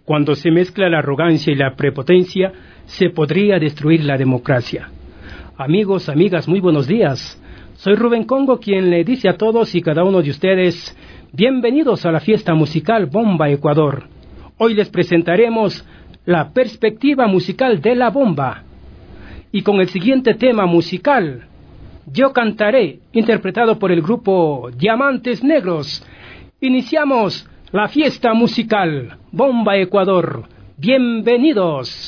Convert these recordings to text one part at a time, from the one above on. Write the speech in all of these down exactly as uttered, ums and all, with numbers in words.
Cuando se mezcla la arrogancia y la prepotencia, se podría destruir la democracia. Amigos, amigas, muy buenos días. Soy Rubén Congo, quien le dice a todos y cada uno de ustedes, bienvenidos a la fiesta musical Bomba Ecuador. Hoy les presentaremos la perspectiva musical de la bomba. Y con el siguiente tema musical, Yo Cantaré, interpretado por el grupo Diamantes Negros. Iniciamos la fiesta musical Bomba Ecuador. Bienvenidos.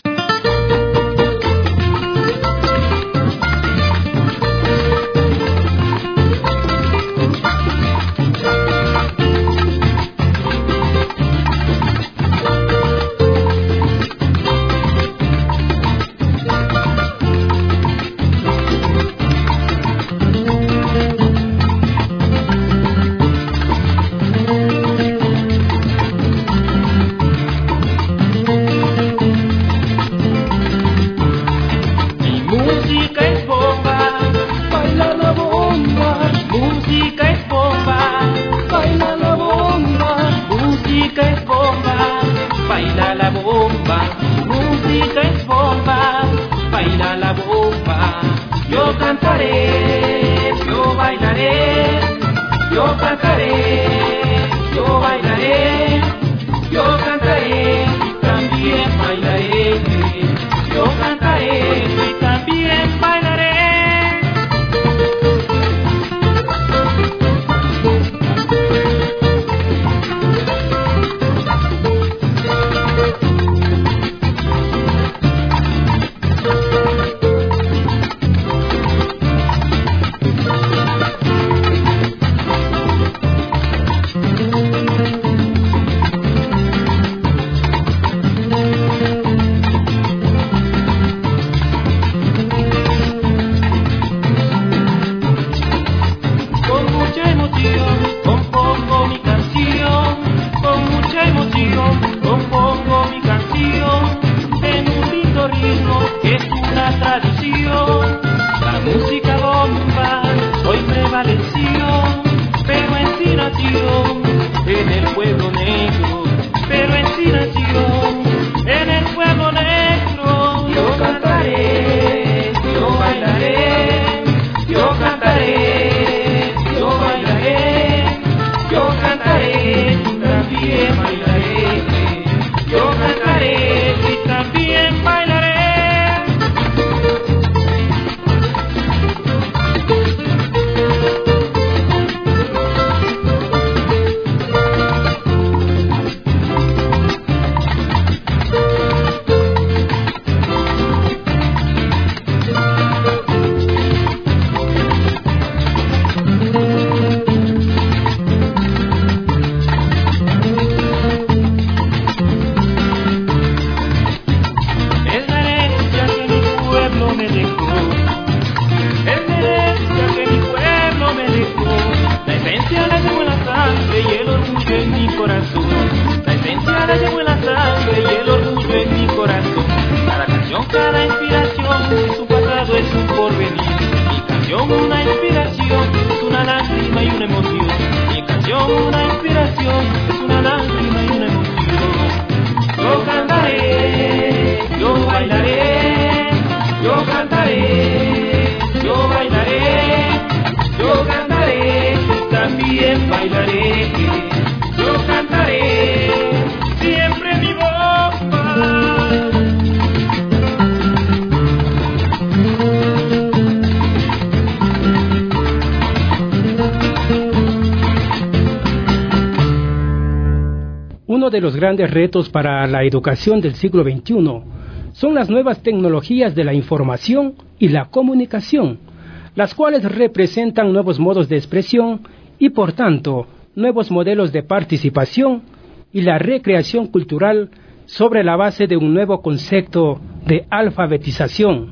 Uno de los grandes retos para la educación del siglo veintiuno son las nuevas tecnologías de la información y la comunicación, las cuales representan nuevos modos de expresión y, por tanto, nuevos modelos de participación y la recreación cultural sobre la base de un nuevo concepto de alfabetización.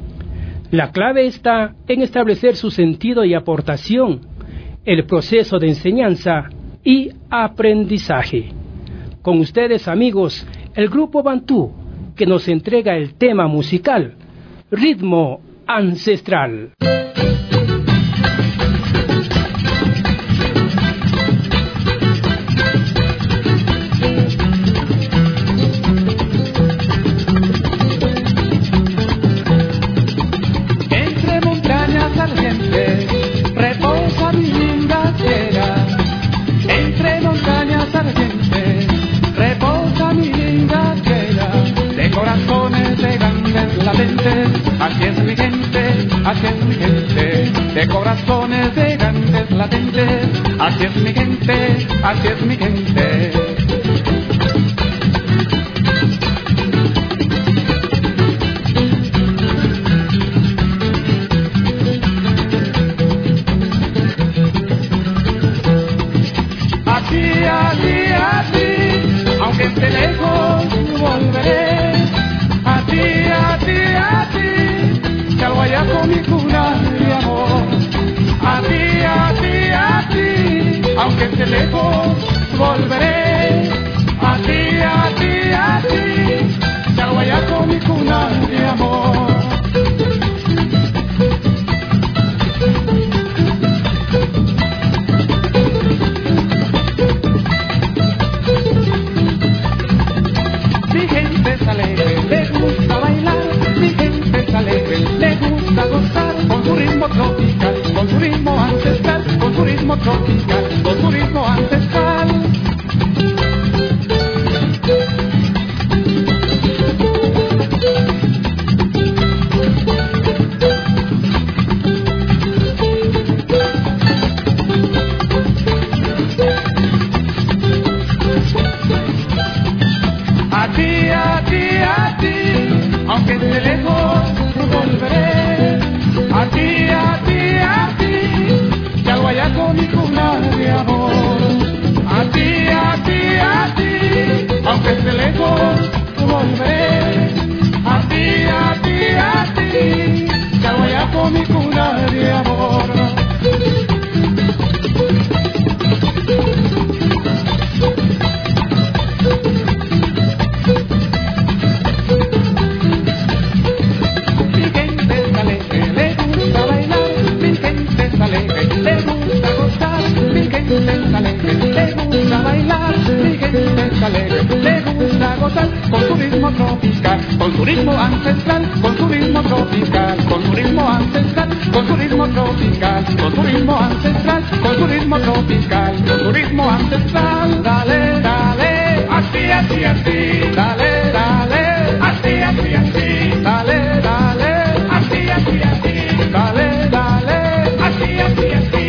La clave está en establecer su sentido y aportación, el proceso de enseñanza y aprendizaje. Con ustedes, amigos, el grupo Bantú, que nos entrega el tema musical, Ritmo Ancestral. así es mi gente, de corazones gigantes latentes, así es mi gente, así es mi gente. Así, así, así, aunque esté lejos, volveré. Así, así, así, que al guayaco mi cuna de amor. Así, así, así, aunque esté lejos, volveré. Así, así, así, que al guayaco mi cuna de amor. Mi gente es alegre, le gusta bailar, mi gente es alegre, le gusta gozar con su ritmo tropical, con su ritmo ancestral, con su ritmo tropical, con su ritmo ancestral. Así, así, así, aunque esté lejos, volveré. Así, así, así, que al guayaco mi cuna de amor. Así, así, así, aunque esté lejos, volveré. Así, así, así, que al guayaco mi cuna de amor. Le gusta gozar, mi gente es alegre, le gusta bailar, mi gente es alegre, le gusta gozar con su ritmo tropical, con su ritmo ancestral, con su ritmo tropical, con su ritmo ancestral, con su ritmo tropical, con su ritmo ancestral, con su ritmo tropical, con su ritmo ancestral. Dale, dale, así, así, así, dale, dale, así, así, así, dale, dale, así, así, así, dale, dale, así, así, así.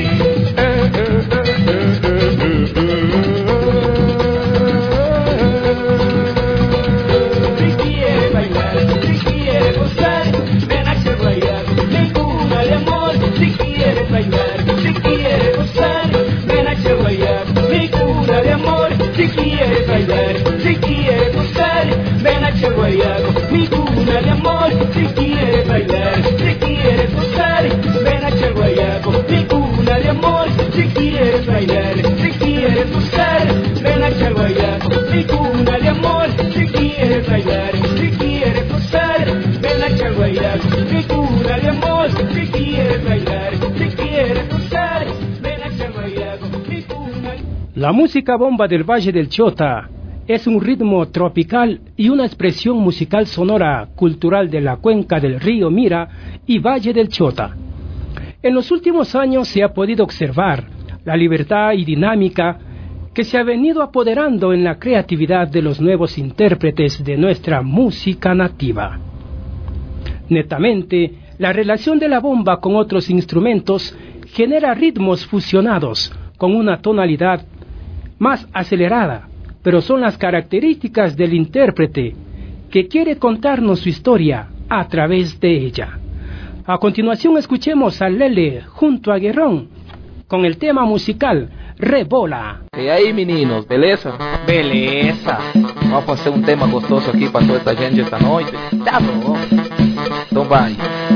Si quiere bailar, si quiere gozar, ven aquí al guayaco, mi cuna de amor. Si quiere bailar, si quiere gozar, ven aquí al guayaco, mi cuna de amor. Si quiere bailar, si quiere gozar, ven aquí al guayaco, mi cuna de amor. Si quiere bailar, si quiere gozar, ven aquí al guayaco, mi cuna de amor. Si quieres bailar, si quieres gozar, ven aquí al guayaco, mi cuna de amor. Si quieres bailar, si quieres gozar, ven aquí al guayaco, mi cuna de amor. Si quieres bailar, si quieres gozar, ven aquí al guayaco, mi cuna. La música bomba del Valle del Chota es un ritmo tropical y una expresión musical sonora cultural de la cuenca del río Mira y Valle del Chota. En los últimos años se ha podido observar la libertad y dinámica que se ha venido apoderando en la creatividad de los nuevos intérpretes de nuestra música nativa. Netamente, la relación de la bomba con otros instrumentos genera ritmos fusionados con una tonalidad más acelerada, pero son las características del intérprete que quiere contarnos su historia a través de ella. A continuación escuchemos a Lele junto a Guerrón con el tema musical Rebola. E aí, meninos, beleza? Beleza. Vamos fazer um tema gostoso aqui para toda essa gente esta noite? Tá bom. Então vai.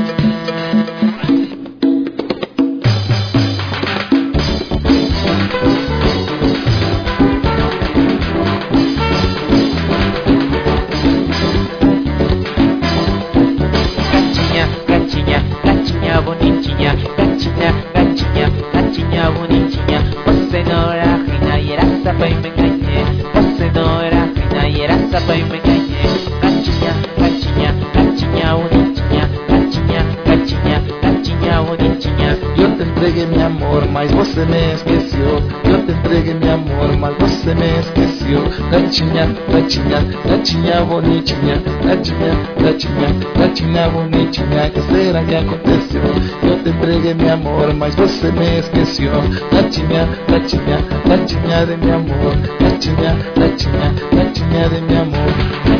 Gatinha, gatinha, gatinha bonitinha. Gatinha, gatinha, gatinha bonitinha. Você não era reina e era só pra me ganhar. Você não era reina e era só pra me ganhar. Gatinha, gatinha, gatinha bonitinha. Gatinha, gatinha, gatinha bonitinha. Eu te entregué mi amor, mas você me esqueció. Yo te entregué mi amor, mas você me esqueció. Gatinha, gatinha, gatinha bonitinha, gatinha, gatinha, gatinha bonitinha, que será que aconteceu? Yo te entregué mi amor, mas você me esqueció. Gatinha, gatinha, gatinha de mi amor, gatinha, gatinha, gatinha de mi amor.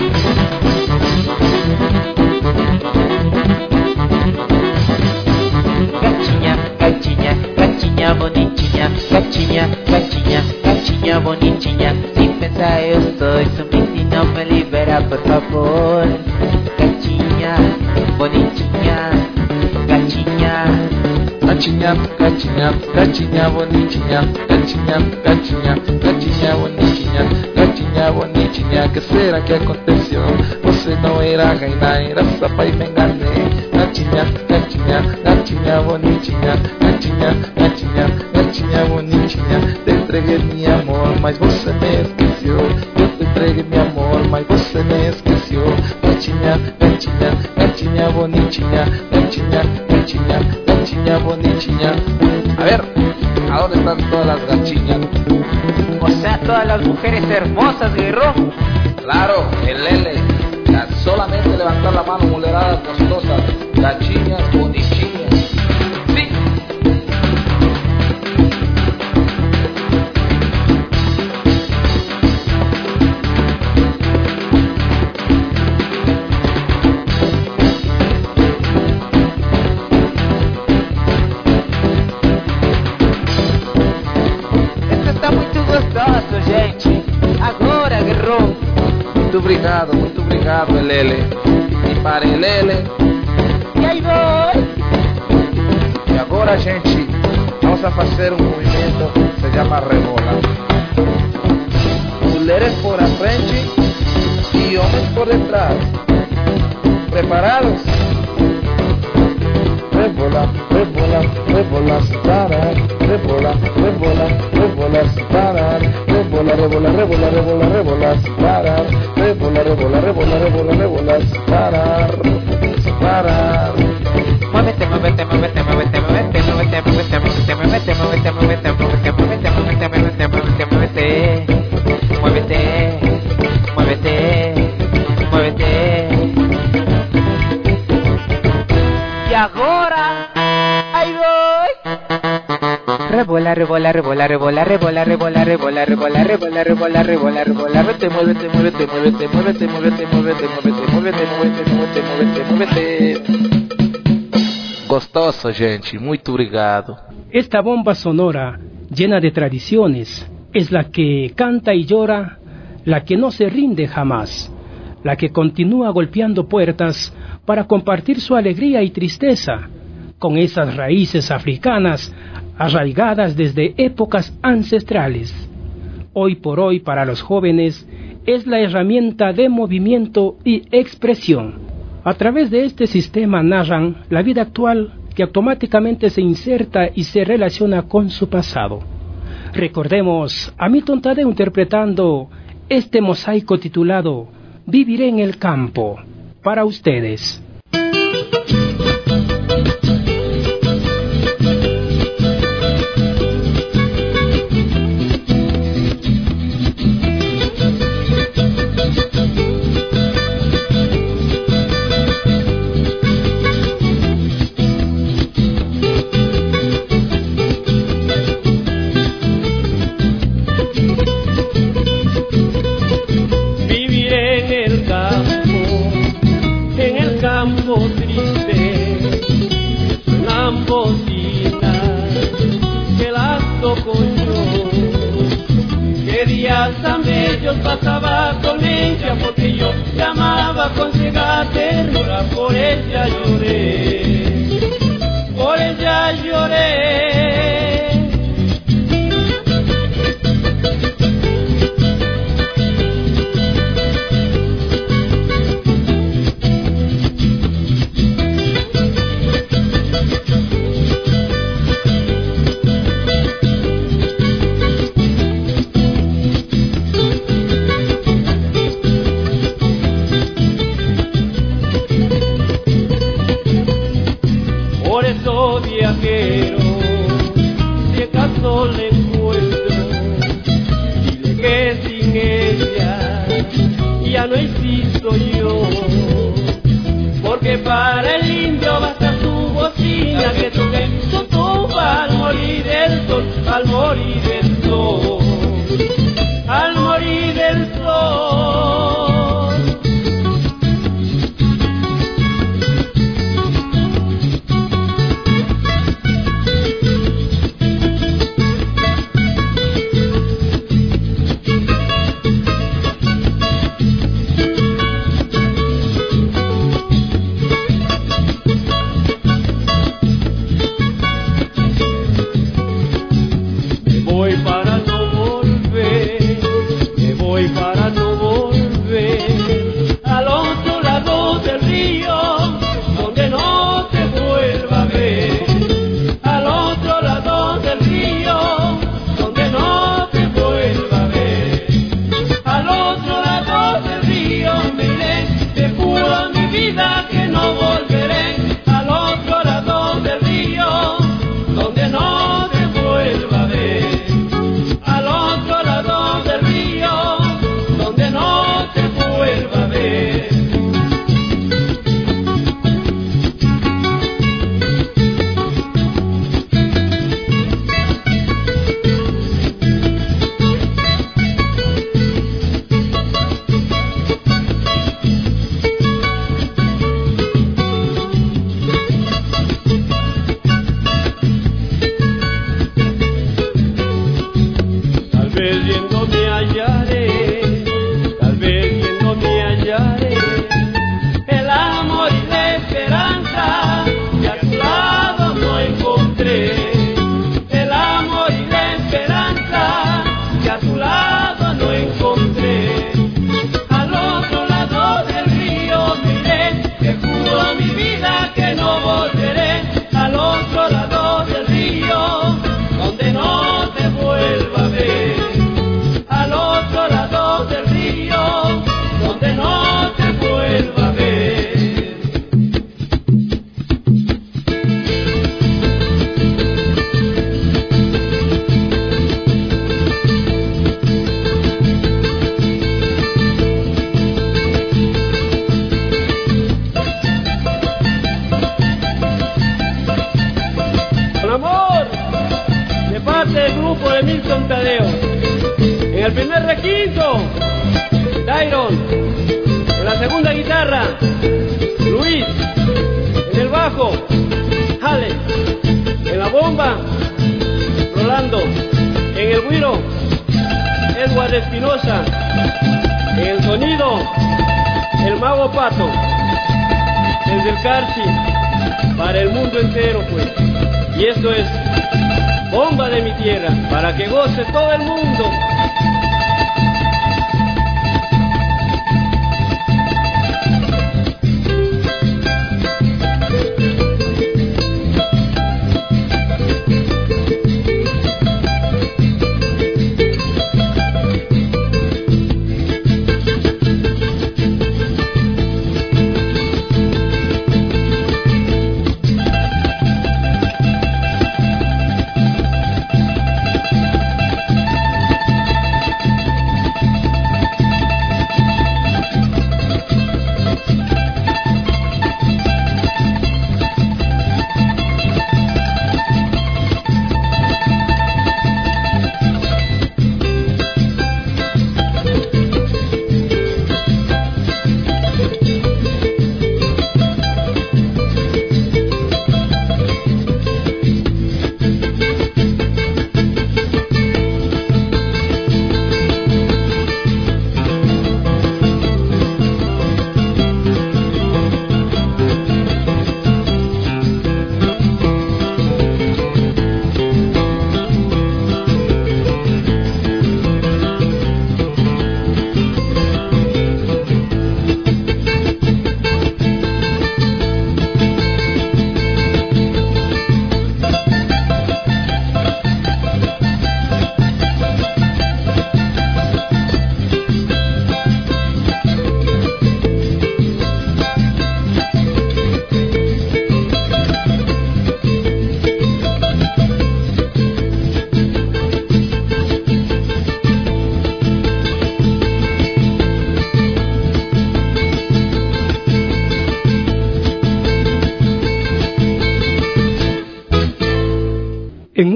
Gatinha, gatinha, gatinha bonitinha, gatinha, gatinha, gatinha bonitinha. Sin pensar eu soy su menina, me libera por favor. Gatinha, bonitinha, gatinha. Gatinha, gatinha, gatinha bonitinha, gatinha, gatinha, gatinha bonitinha, gatinha bonitinha, que será que aconteceu? Você não era reina, era sapa e me enganei. Gatinha, gatinha, gatinha bonitinha, gatinha, gatinha, gatinha bonitinha, te entreguei mi amor, mas você me esqueceu. Eu te entreguei mi amor, mas você me esqueceu. Gatinha, gatinha, gatinha bonitinha, gatinha, gatinha, gatinha bonitinha. A ver, ¿a dónde están todas las gatinhas? O sea, todas las mujeres hermosas, guerrero. Claro, el Lele. Ya solamente levantar la mano, muleradas costosas, gatinhas bonitinhas. Sí. Esto está muito gostoso, gente. Agora, guerrero. Muito obrigado, muito obrigado, Lele. E para el Lele. E aí, voy. E agora, gente, vamos a fazer um movimento que se llama rebola. Mulheres por a frente e homens por detrás. ¿Preparados? Rebola, rebola, rebola sin parar. Rebola, rebola, rebola sin parar. Rebola, rebola, rebola, rebola, rebola sin parar. Rebola, rebola, rebola, rebola, rebola sin parar. Sin parar. Muévete, muévete, muévete, muévete, muévete, muévete, muévete, muévete, muévete, muévete, muévete, muévete, muévete, muévete, muévete, muévete, muévete, muévete, muévete. Y ahora, ahí voy. Rebola, rebola, rebola, rebola, rebola, rebola, rebola, rebola, rebola, rebola, rebola, rebola, Muévete, muévete, muévete, muévete, muévete, muévete, muévete, muévete, muévete, muévete, muévete, muévete, muévete. Gostoso, gente. Muito obrigado. Esta bomba sonora, llena de tradiciones, es la que canta y llora, la que no se rinde jamás, la que continúa golpeando puertas para compartir su alegría y tristeza, con esas raíces africanas arraigadas desde épocas ancestrales. Hoy por hoy, para los jóvenes, es la herramienta de movimiento y expresión. A través de este sistema narran la vida actual que automáticamente se inserta y se relaciona con su pasado. Recordemos a Milton Tadeo interpretando este mosaico titulado Viviré en el campo, para ustedes. Pasaba con ella porque yo llamaba con ciega ternura, por ella lloré, por ella lloré. Viajero, ya no existo yo. Porque para el indio basta su bocina que toque su tumba al morir el sol, al morir el sol, al morir el sol. En el primer requinto, Dairon. En la segunda guitarra, Luis. En el bajo, Jale. En la bomba, Rolando. En el güiro, Edward Espinosa. En el sonido, el mago Pato. Desde el Carchi, para el mundo entero, pues. Y esto es Bomba de mi tierra, para que goce todo el mundo.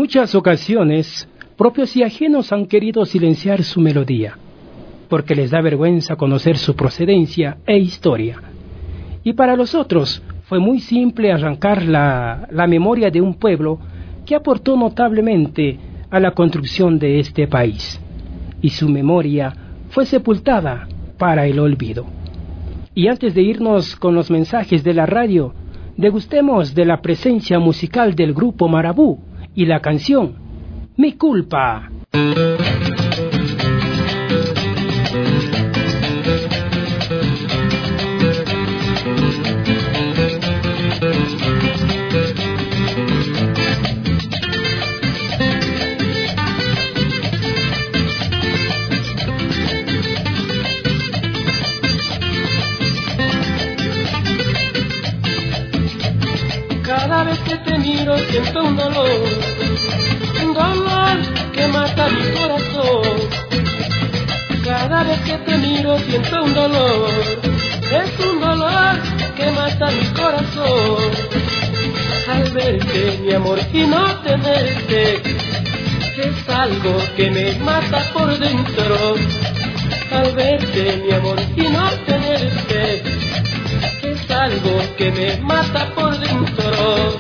muchas ocasiones, propios y ajenos han querido silenciar su melodía, porque les da vergüenza conocer su procedencia e historia. Y para los otros fue muy simple arrancar la, la memoria de un pueblo que aportó notablemente a la construcción de este país, y su memoria fue sepultada para el olvido. Y antes de irnos con los mensajes de la radio, degustemos de la presencia musical del grupo Marabú y la canción Mi Culpa. Cada vez que te miro siento un dolor, un dolor que mata mi corazón. Cada vez que te miro siento un dolor, es un dolor que mata mi corazón. Al verte, mi amor, y no tenerte, es algo que me mata por dentro. Al verte, mi amor, y no tenerte, es algo que me mata por dentro.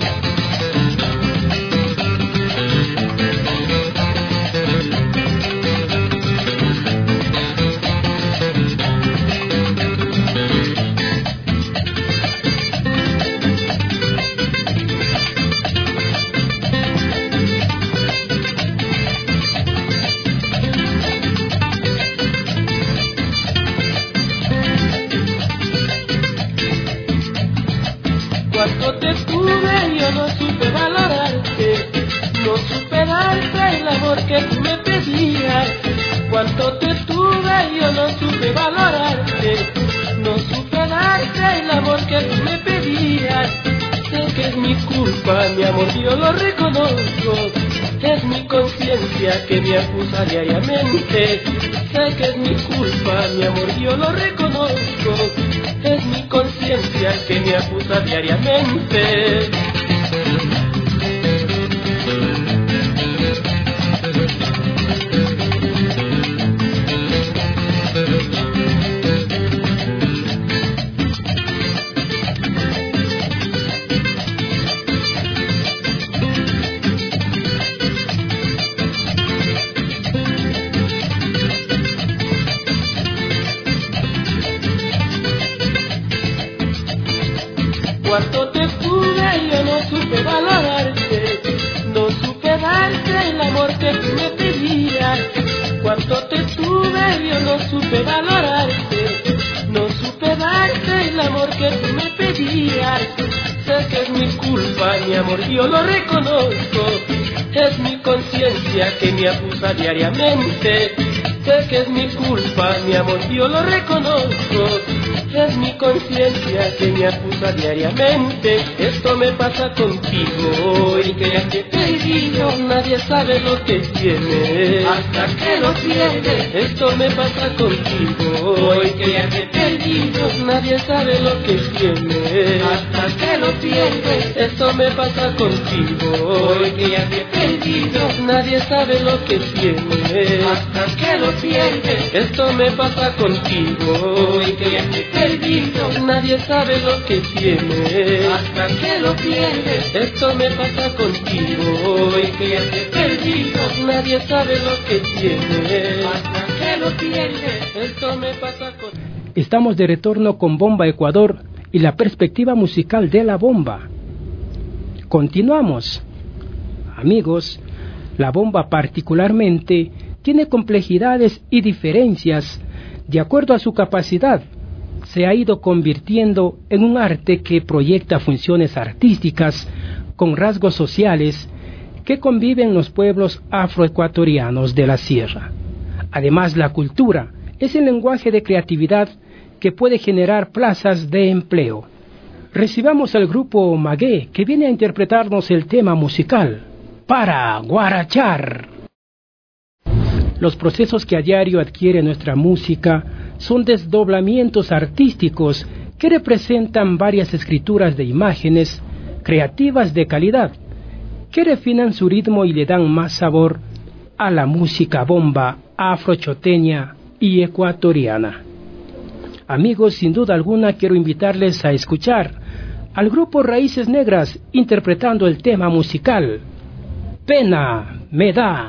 Cuando te tuve yo no supe valorarte, no supe darte el amor que tú me pedías. Cuando te tuve yo no supe valorarte, no supe darte el amor que tú me pedías. Sé que es mi culpa, mi amor, yo lo reconozco, es mi conciencia que me acusa diariamente. Sé que es mi culpa, mi amor, yo lo reconozco, es mi conciencia que me acusa diariamente. Cuando te pude yo no supe valorarte, no supe darte el amor que tú me pedías. Cuando te tuve yo no supe valorarte, no supe darte el amor que tú me pedías. Sé que es mi culpa, mi amor, yo lo reconozco, es mi conciencia que me acusa diariamente. Sé que es mi culpa, mi amor, yo lo reconozco, es mi conciencia que me acusa diariamente. Esto me pasa contigo y que ya te he perdido, nadie sabe lo que tienes hasta que lo pierdes. Esto me pasa contigo y que ya te he perdido, nadie sabe lo que tienes hasta que lo pierdes. Esto me pasa contigo y que ya te he perdido, nadie sabe lo que tienes hasta que lo pierdes. Esto me pasa contigo y que ya te he perdido, nadie sabe lo que tienes hasta que lo pierdes. Esto me pasa contigo y que ya te he perdido, nadie sabe lo que tienes hasta que lo pierdes. Esto me pasa contigo. Estamos de retorno con Bomba Ecuador y la perspectiva musical de la bomba. Continuamos. Amigos, la bomba particularmente tiene complejidades y diferencias de acuerdo a su capacidad. Se ha ido convirtiendo en un arte que proyecta funciones artísticas con rasgos sociales que conviven los pueblos afroecuatorianos de la sierra. Además, la cultura es el lenguaje de creatividad que puede generar plazas de empleo. Recibamos al grupo Magué, que viene a interpretarnos el tema musical Para Guarachar. Los procesos que a diario adquiere nuestra música son desdoblamientos artísticos que representan varias escrituras de imágenes creativas de calidad que refinan su ritmo y le dan más sabor a la música bomba afrochoteña y ecuatoriana. Amigos, sin duda alguna quiero invitarles a escuchar al grupo Raíces Negras interpretando el tema musical Pena me da.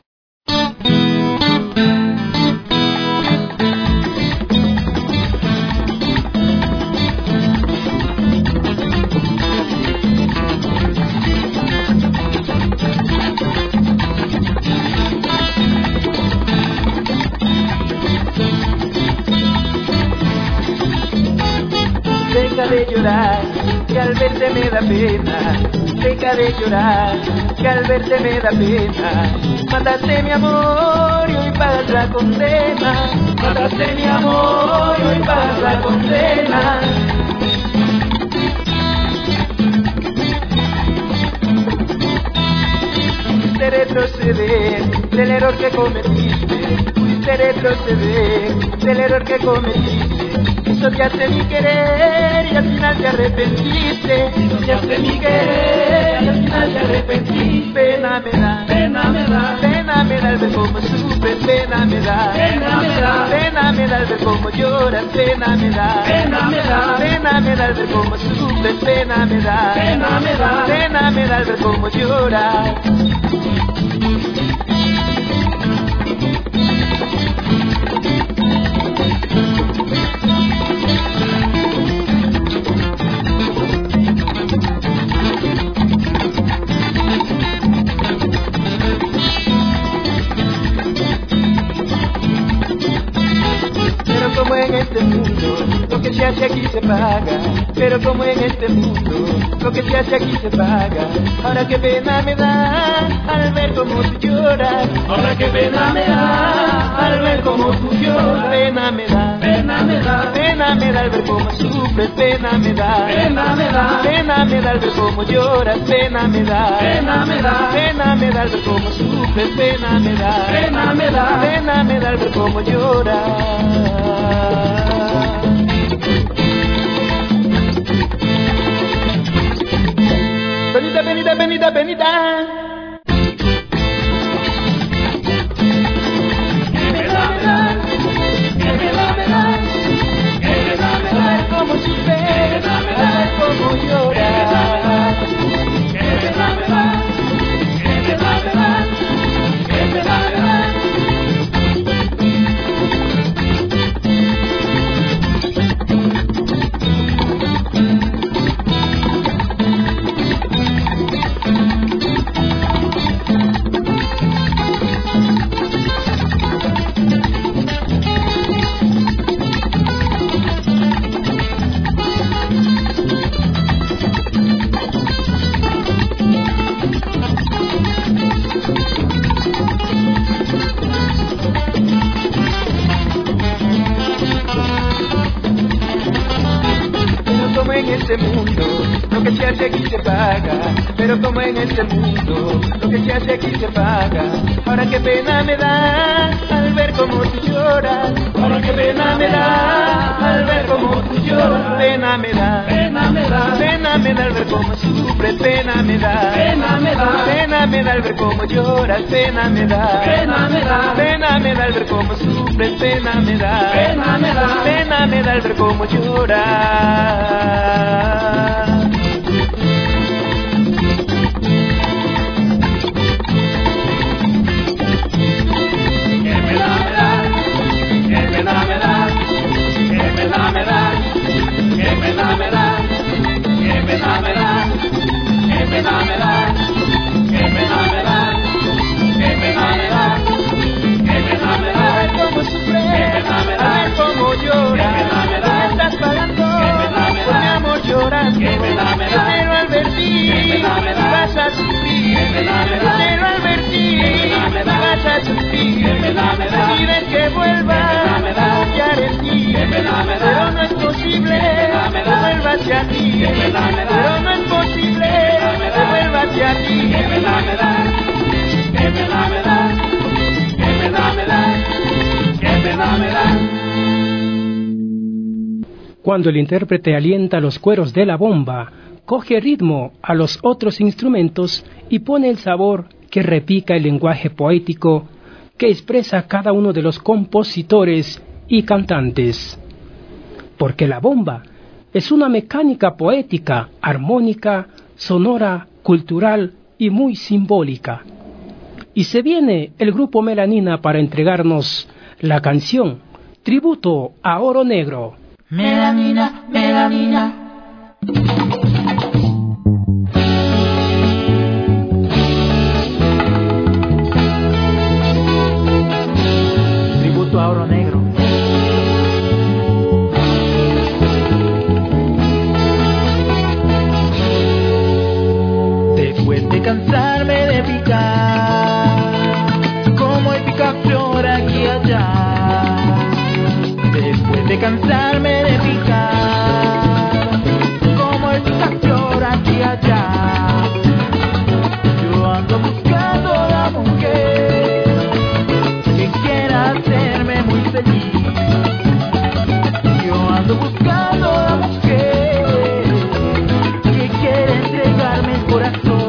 Deja de llorar, que al verte me da pena. Deja de llorar, que al verte me da pena. Mataste mi amor y hoy pagas la condena. Mataste mi amor y hoy pagas la condena. Fuiste retroceder del error que cometiste. Fuiste retroceder del error que cometiste. Odiaste mi querer y al final te arrepentiste. Odiaste mi querer y al final te arrepentiste. Pena me da, pena me da, pena me da el ver cómo sufres. Pena me da, pena me da, pena me da el ver cómo lloras. Pena me da, pena me da, pena me da el ver cómo sufres. Pena me da, pena me da, pena me da el ver cómo lloras. En este mundo, lo que se hace aquí se paga. Pero como en este mundo, lo que se hace aquí se paga. Ahora qué pena me da al ver cómo tú lloras. Ahora qué pena me da al ver cómo tú lloras. Pena me da, pena me da, pena me da al ver cómo sufres. Pena me da, pena me da, pena me da al ver cómo lloras. Pena me da, pena me da, pena me da al ver cómo sufres. Pena me da, pena me da, pena me da al ver cómo lloras. Benita, benita, benita, benita. Que me da, me da, que me da, me da, que me da, me da, como sufre, que me da, me da, como llora. Que me da, me da, que me da, me da, que me da, me da. En este mundo, lo que se hace aquí se paga. Pero como en este mundo, lo que se hace aquí se paga. Ahora qué pena me da al ver cómo tú lloras. Ahora qué pena me da al ver cómo tú lloras. Pena me da, pena me da, pena me da al ver cómo sufres. Pena me da, pena me da, pena me da al ver cómo lloras. Pena me da, pena me da, pena me da al ver cómo sufres. Pena me da, pena me da, pena me da al ver cómo lloras. Pero al vertir vas a sufrir. Pero al vertir vas a sufrir. Pides que vuelva a confiar en ti. Pero no es posible que vuelva hacia ti. Pero no es posible que vuelva hacia ti. Que me da, me da, que me da, me da, que me da, me da, que me da, me da. Cuando el intérprete alienta los cueros de la bomba coge ritmo a los otros instrumentos y pone el sabor que repica el lenguaje poético que expresa cada uno de los compositores y cantantes. Porque la bomba es una mecánica poética, armónica, sonora, cultural y muy simbólica. Y se viene el grupo Melanina para entregarnos la canción Tributo a Oro Negro. Melanina, melanina. Tributo a Oro Negro. Después de cansarme de picar, como el picaflor aquí y allá. Después de cansarme de picar, como el picaflor aquí y allá. Yo ando buscando la mujer que quiera hacerme muy feliz. Yo ando buscando la mujer que quiere entregarme el corazón.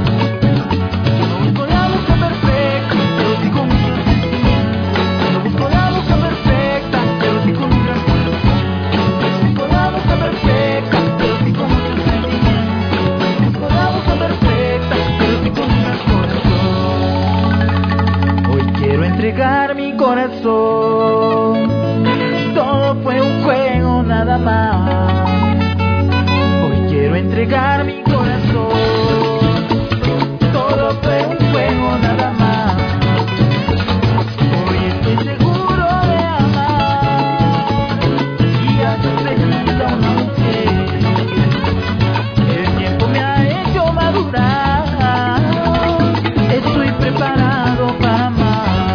Entregar mi corazón, todo fue un juego nada más. Hoy quiero entregar mi corazón, todo fue un juego nada más. Hoy estoy seguro de amar y hacer feliz a una mujer. El tiempo me ha hecho madurar, estoy preparado para amar.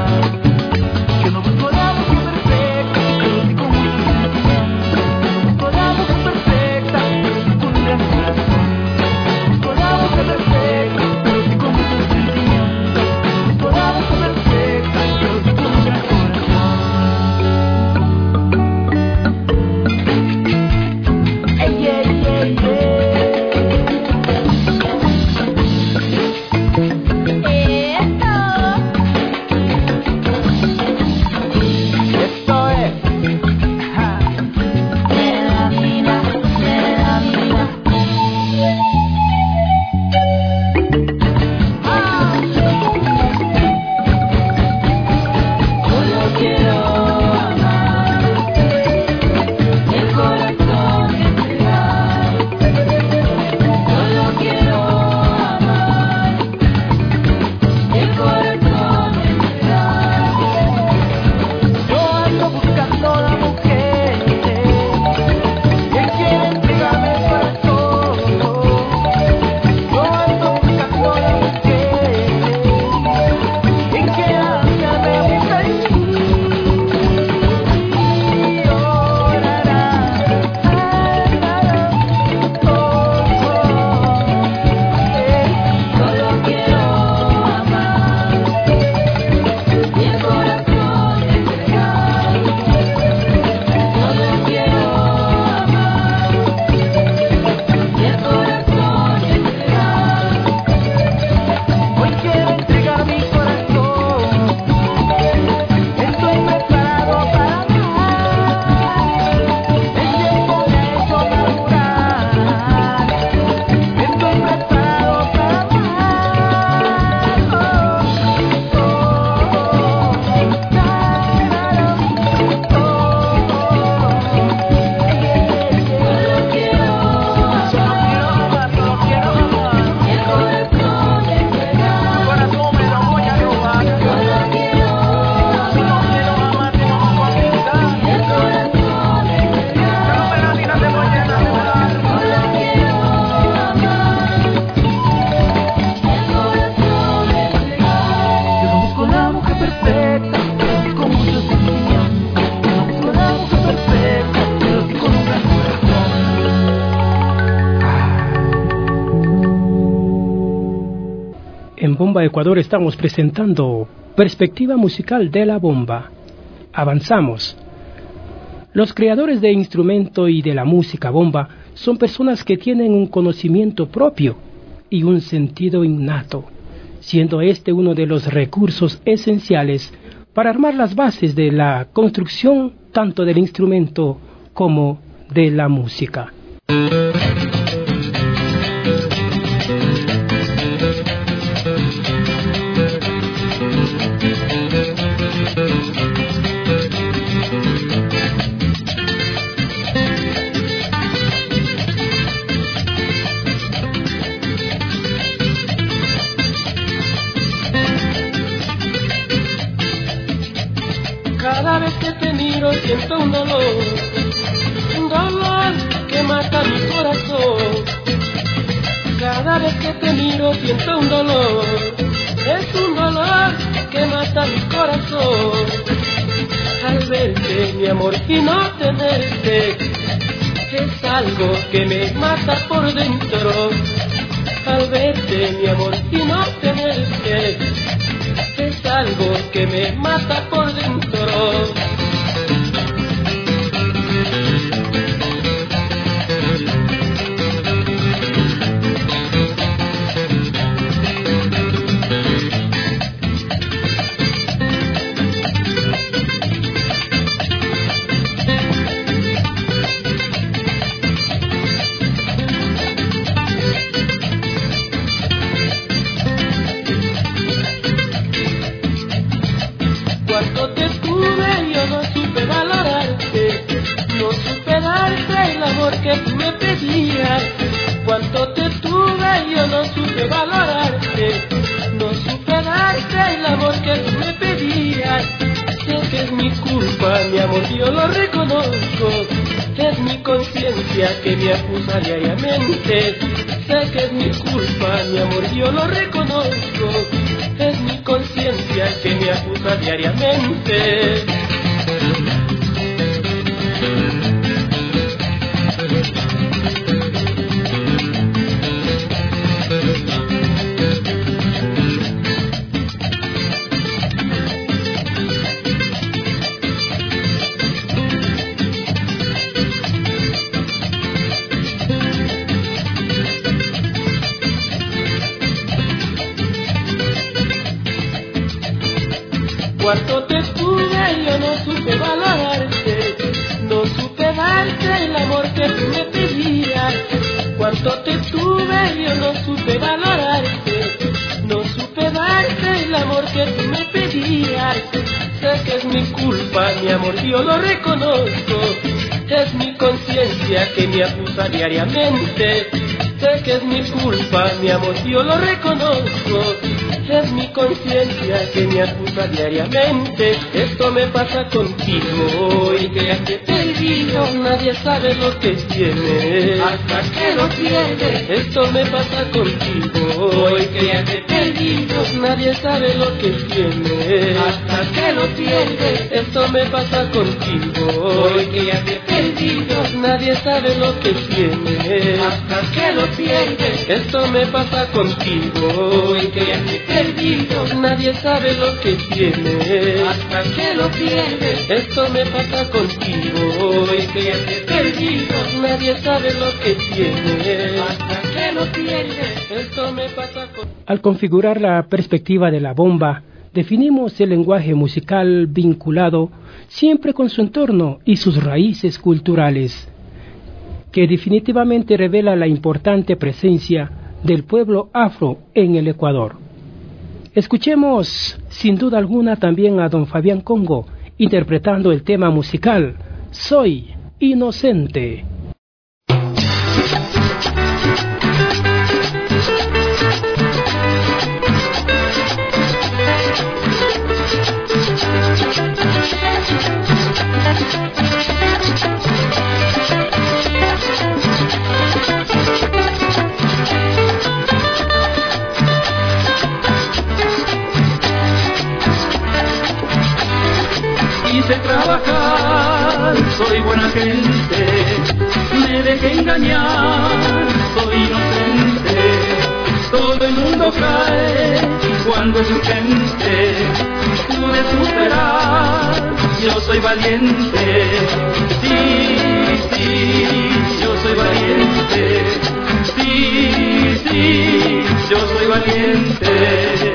Bomba Ecuador estamos presentando Perspectiva Musical de la Bomba. Avanzamos. Los creadores de instrumento y de la música bomba son personas que tienen un conocimiento propio y un sentido innato, siendo este uno de los recursos esenciales para armar las bases de la construcción tanto del instrumento como de la música. Cada vez que te miro siento un dolor, un dolor que mata mi corazón. Cada vez que te miro siento un dolor, es un dolor que mata mi corazón. Al verte, mi amor, y no tenerte, es algo que me mata por dentro. Al verte, mi amor, y no tenerte, es algo que me mata por dentro. Cuando te tuve yo no supe valorarte, no supe darte el amor que tú me pedías. Cuando te tuve yo no supe valorarte, no supe darte el amor que tú me pedías. Sé que es mi culpa, mi amor, yo lo reconozco, es mi conciencia que me acusa diariamente. Sé que es mi culpa, mi amor, yo lo reconozco, es mi conciencia que me acusa diariamente. Cuando te tuve yo no supe valorarte, no supe darte el amor que tú me pedías. Cuando te tuve yo no supe valorarte, no supe darte el amor que tú me pedías. Sé que es mi culpa, mi amor, yo lo reconozco, es mi conciencia que me acusa diariamente. Sé que es mi culpa, mi amor, yo lo reconozco, es mi conciencia que me acusa diariamente. Esto me pasa contigo y que ya te he perdido, nadie sabe lo que tienes hasta que lo pierdes. Esto me pasa contigo y que ya te he perdido, nadie sabe lo que tienes hasta que lo pierdes. Esto me pasa contigo y que ya te he perdido, nadie sabe lo que tienes hasta que lo pierdes. Esto me pasa contigo y que ya te he perdido, nadie sabe lo que tienes hasta que lo pierdes. Esto me pasa contigo y que ya te he perdido, nadie sabe lo que tienes hasta que lo pierdes. Esto me pasa con... Al configurar la perspectiva de la bomba, definimos el lenguaje musical vinculado siempre con su entorno y sus raíces culturales, que definitivamente revela la importante presencia del pueblo afro en el Ecuador. Escuchemos, sin duda alguna, también a don Fabián Congo interpretando el tema musical Soy Inocente. Quise trabajar, soy buena gente, me dejé engañar, soy inocente, todo el mundo cuando cae y cuando es urgente, pude superar. Yo soy valiente, sí, sí, yo soy valiente, sí, sí, yo soy valiente.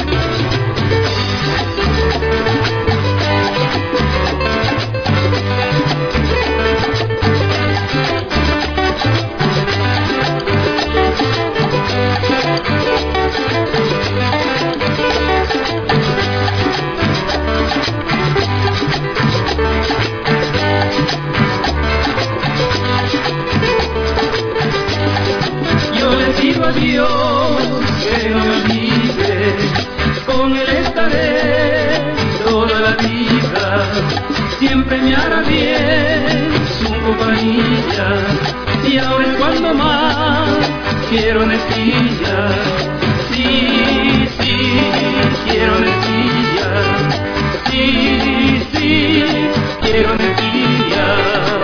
A Dios que no me olvide, con Él estaré toda la vida, siempre me hará bien su compañía, y ahora es cuando más quiero Nestilla, sí, sí, quiero Nestilla, sí, sí, quiero Nestilla.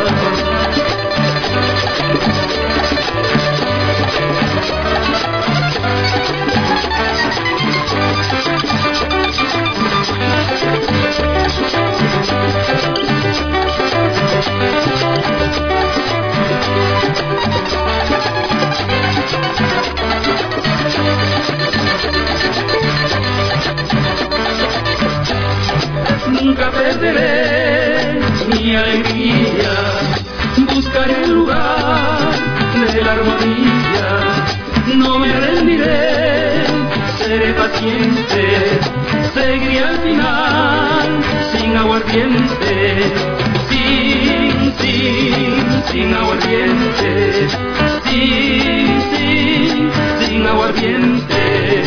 Nunca perderé mi alegría, buscaré el lugar de la armonía, no me rendiré, seré paciente, seguiré al final, sin aguardiente, sin, sin, sin aguardiente, sin, sin, sin aguardiente.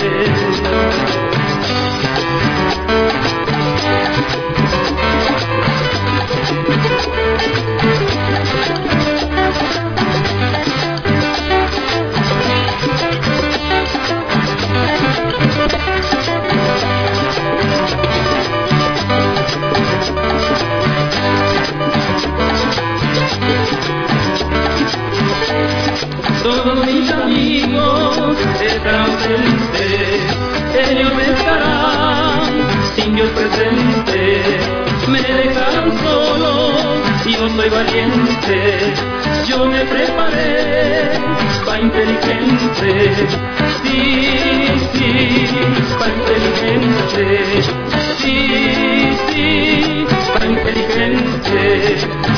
Todos mis amigos estarán ausentes, ellos estarán sin Dios presente, me dejaron solo y yo soy valiente, yo me preparé pa' inteligente, sí, sí, pa' inteligente, sí, sí, pa' inteligente.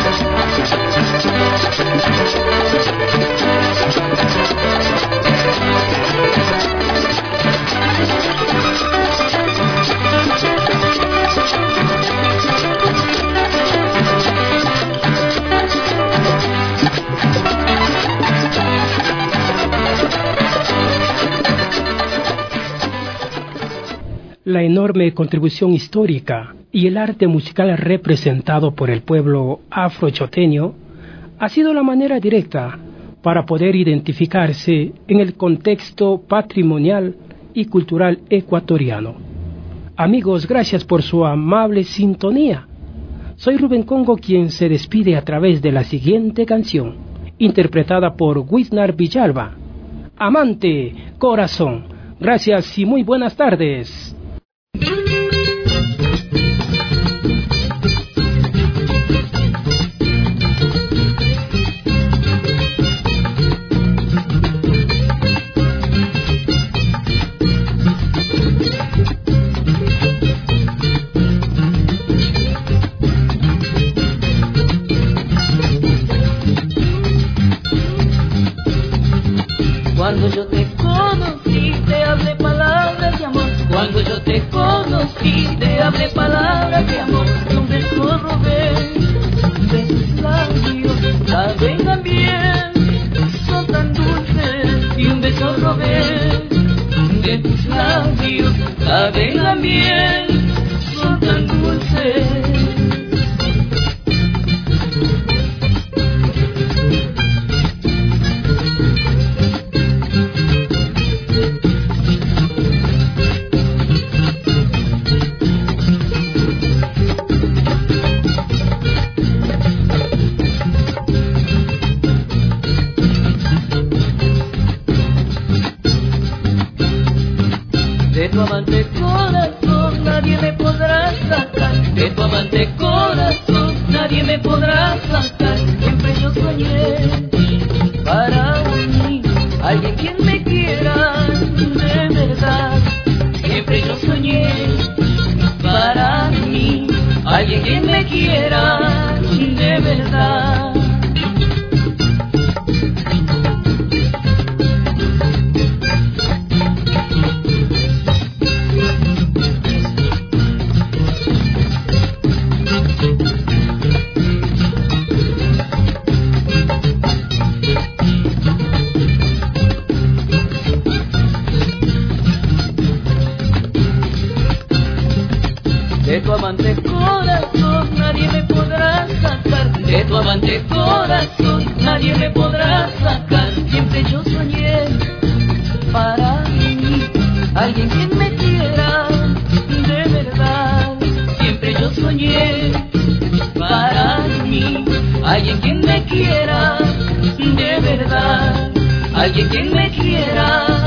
La enorme contribución histórica y el arte musical representado por el pueblo afrochoteño ha sido la manera directa para poder identificarse en el contexto patrimonial y cultural ecuatoriano. Amigos, gracias por su amable sintonía. Soy Rubén Congo, quien se despide a través de la siguiente canción, interpretada por Wisnar Villalba. Amante, corazón. Gracias y muy buenas tardes. Cuando yo te conocí, te hablé palabras de amor. Cuando yo te conocí, te hablé palabras de amor. Y un beso robé de tus labios, saben también, son tan dulces. Y un beso robé de tus labios, saben también, son tan dulces. tu amante corazón nadie me podrá sacar, de tu amante corazón nadie me podrá sacar. Siempre yo soñé para mí alguien quien me quiera de verdad. Siempre yo soñé para mí alguien quien me quiera de verdad. De tu amante corazón nadie me podrá sacar, de tu amante corazón nadie me podrá sacar. Siempre yo soñé para mí alguien quien me quiera de verdad. Siempre yo soñé para mí alguien quien me quiera de verdad, alguien quien me quiera